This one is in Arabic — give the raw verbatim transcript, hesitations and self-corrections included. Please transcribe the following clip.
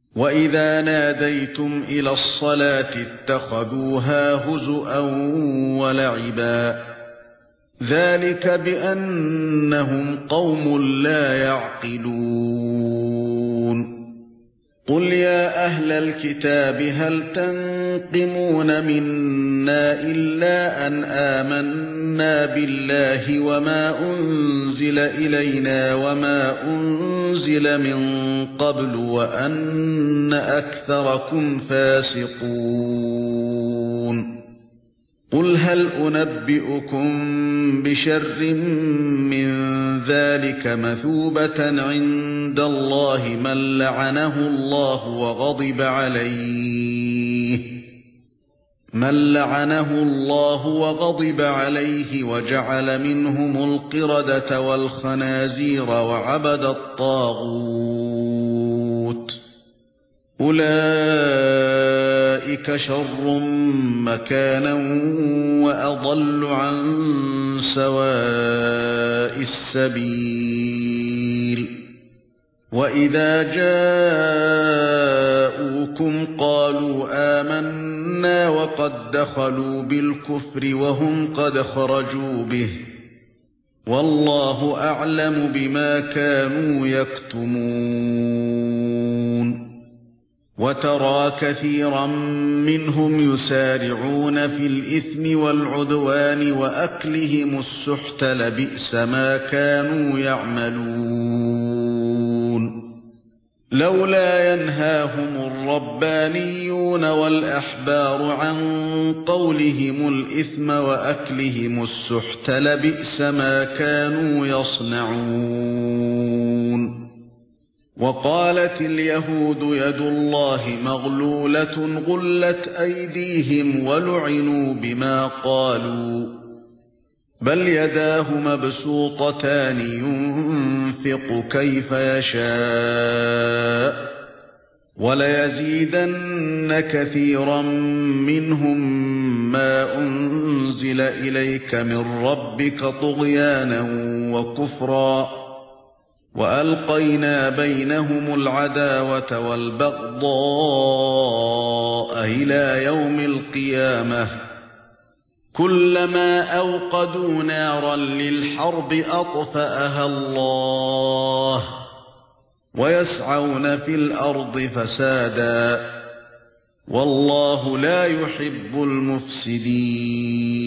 وَإِذَا نَادَيْتُمْ إِلَى الصَّلَاةِ اتَّخَذُوهَا هُزُوًا وَلَعِبًا ذَلِكَ بِأَنَّهُمْ قَوْمٌ لَّا يَعْقِلُونَ قُلْ يَا أَهْلَ الْكِتَابِ هَلْ تَنقِمُونَ مِنَّا إِلَّا أَنْ آمَنَّا بِاللَّهِ وَمَا أُنْزِلَ إِلَيْنَا وَمَا أُنْزِلَ مِنْ قَبْلُ وَأَنَّ أَكْثَرَكُمْ فَاسِقُونَ قُلْ هَلْ أُنَبِّئُكُم بِشَرٍّ مِّن ذَلِكَ مَثُوبَةً عِندَ اللَّهِ مَن لَّعَنَهُ اللَّهُ وَغَضِبَ عَلَيْهِ مَن لَّعَنَهُ اللَّهُ وَغَضِبَ عَلَيْهِ وَجَعَلَ مِنْهُمُ الْقِرَدَةَ وَالْخَنَازِيرَ وَعَبَدَ الطَّاغُوتَ أُولَئِكَ شَرٌّ مَكَانًا وَأَضَلُّ عَن سَوَاءِ السَّبِيلِ وَإِذَا جَاءُوكُمْ قَالُوا آمَنَّا وَقَدْ دَخَلُوا بِالْكُفْرِ وَهُمْ قَدْ خَرَجُوا بِهِ وَاللَّهُ أَعْلَمُ بِمَا كَانُوا يَكْتُمُونَ وَتَرَى كَثِيرًا مِنْهُمْ يُسَارِعُونَ فِي الْإِثْمِ وَالْعُدْوَانِ وَأَكْلِهِمُ السُّحْتَ لَبِئْسَ مَا كَانُوا يَعْمَلُونَ لَوْلَا يَنْهَاهُمُ الرَّبَّانِيُّونَ وَالْأَحْبَارُ عَنْ قَوْلِهِمُ الْإِثْمَ وَأَكْلِهِمُ السُّحْتَ لَبِئْسَ مَا كَانُوا يَصْنَعُونَ وَقَالَتِ الْيَهُودُ يَدُ اللَّهِ مَغْلُولَةٌ غُلَّتْ أَيْدِيهِمْ وَلُعِنُوا بِمَا قَالُوا بَلْ يَدَاهُ مَبْسُوطَتَانِ يُنْفِقُ كَيْفَ يَشَاءُ وَلَيَزِيدَنَّ كَثِيرًا مِنْهُمْ مَا أُنْزِلَ إِلَيْكَ مِنْ رَبِّكَ طُغْيَانًا وَكُفْرًا وَأَلْقَيْنَا بَيْنَهُمُ الْعَدَاوَةَ وَالْبَغْضَاءَ إِلَى يَوْمِ الْقِيَامَةِ كُلَّمَا أَوْقَدُوا نَارًا لِلْحَرْبِ أَطْفَأَهَا اللَّهُ وَيَسْعَوْنَ فِي الْأَرْضِ فَسَادًا وَاللَّهُ لَا يُحِبُّ الْمُفْسِدِينَ